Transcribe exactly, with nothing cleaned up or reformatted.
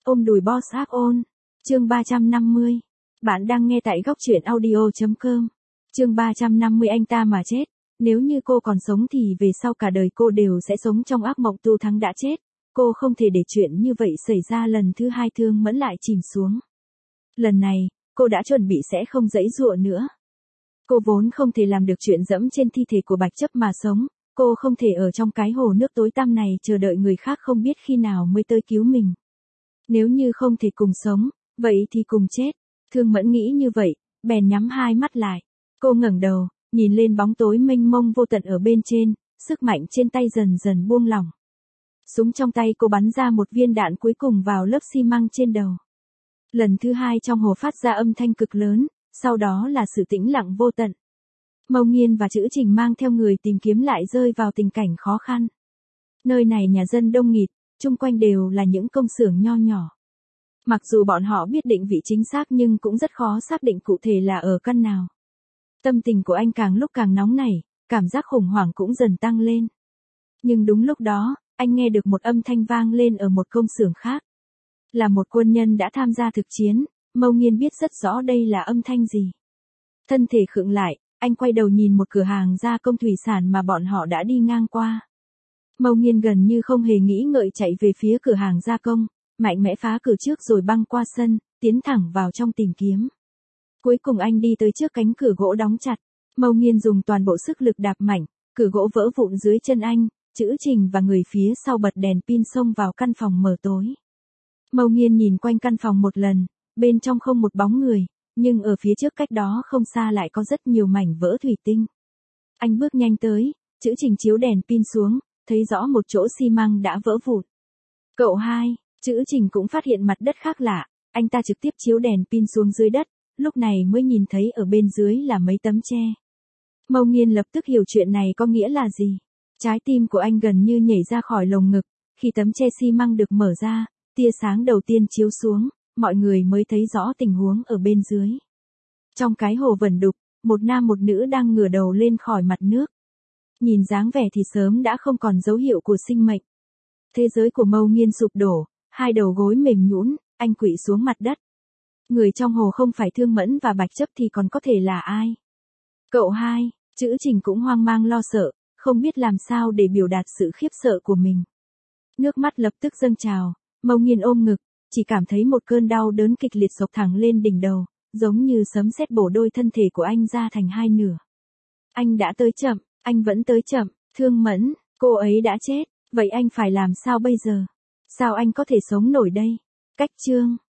Ôm đùi boss áp ôn. Chương ba trăm năm mươi. Bạn đang nghe tại góc truyện audio chấm com. Chương ba trăm năm mươi anh ta mà chết. Nếu như cô còn sống thì về sau cả đời cô đều sẽ sống trong ác mộng Tu Thắng đã chết. Cô không thể để chuyện như vậy xảy ra lần thứ hai. Thương Mẫn lại chìm xuống. Lần này, cô đã chuẩn bị sẽ không giãy giụa nữa. Cô vốn không thể làm được chuyện dẫm trên thi thể của Bạch Chấp mà sống. Cô không thể ở trong cái hồ nước tối tăm này chờ đợi người khác không biết khi nào mới tới cứu mình. Nếu như không thể cùng sống, vậy thì cùng chết. Thương Mẫn nghĩ như vậy, bèn nhắm hai mắt lại. Cô ngẩng đầu, nhìn lên bóng tối mênh mông vô tận ở bên trên, sức mạnh trên tay dần dần buông lỏng. Súng trong tay cô bắn ra một viên đạn cuối cùng vào lớp xi măng trên đầu. Lần thứ hai trong hồ phát ra âm thanh cực lớn, sau đó là sự tĩnh lặng vô tận. Mâu Nghiên và Trữ Trình mang theo người tìm kiếm lại rơi vào tình cảnh khó khăn. Nơi này nhà dân đông nghịt, chung quanh đều là những công xưởng nho nhỏ. Mặc dù bọn họ biết định vị chính xác nhưng cũng rất khó xác định cụ thể là ở căn nào. Tâm tình của anh càng lúc càng nóng nảy, cảm giác khủng hoảng cũng dần tăng lên. Nhưng đúng lúc đó, anh nghe được một âm thanh vang lên ở một công xưởng khác. Là một quân nhân đã tham gia thực chiến, Mâu Nghiên biết rất rõ đây là âm thanh gì. Thân thể khựng lại, anh quay đầu nhìn một cửa hàng gia công thủy sản mà bọn họ đã đi ngang qua. Mâu Nghiên gần như không hề nghĩ ngợi chạy về phía cửa hàng gia công, mạnh mẽ phá cửa trước rồi băng qua sân, tiến thẳng vào trong tìm kiếm. Cuối cùng anh đi tới trước cánh cửa gỗ đóng chặt. Mâu Nghiên dùng toàn bộ sức lực đạp mạnh, cửa gỗ vỡ vụn dưới chân anh. Trữ Trình và người phía sau bật đèn pin xông vào căn phòng mờ tối. Mâu Nghiên nhìn quanh căn phòng một lần, bên trong không một bóng người, nhưng ở phía trước cách đó không xa lại có rất nhiều mảnh vỡ thủy tinh. Anh bước nhanh tới, Trữ Trình chiếu đèn pin xuống, thấy rõ một chỗ xi măng đã vỡ vụn. Cậu hai, Trữ Trình cũng phát hiện mặt đất khác lạ, anh ta trực tiếp chiếu đèn pin xuống dưới đất, lúc này mới nhìn thấy ở bên dưới là mấy tấm tre. Mâu Nghiên lập tức hiểu chuyện này có nghĩa là gì. Trái tim của anh gần như nhảy ra khỏi lồng ngực, khi tấm tre xi măng được mở ra, tia sáng đầu tiên chiếu xuống, mọi người mới thấy rõ tình huống ở bên dưới. Trong cái hồ vẩn đục, một nam một nữ đang ngửa đầu lên khỏi mặt nước. Nhìn dáng vẻ thì sớm đã không còn dấu hiệu của sinh mệnh. Thế giới của Mâu Nghiên sụp đổ, hai đầu gối mềm nhũn, anh quỵ xuống mặt đất. Người trong hồ không phải Thương Mẫn và Bạch Chấp thì còn có thể là ai? Cậu hai, Trữ Trình cũng hoang mang lo sợ, không biết làm sao để biểu đạt sự khiếp sợ của mình. Nước mắt lập tức dâng trào, Mâu Nghiên ôm ngực, chỉ cảm thấy một cơn đau đớn kịch liệt xộc thẳng lên đỉnh đầu, giống như sấm sét bổ đôi thân thể của anh ra thành hai nửa. Anh đã tới chậm, anh vẫn tới chậm, Thương Mẫn, cô ấy đã chết, vậy anh phải làm sao bây giờ? Sao anh có thể sống nổi đây? Cách chương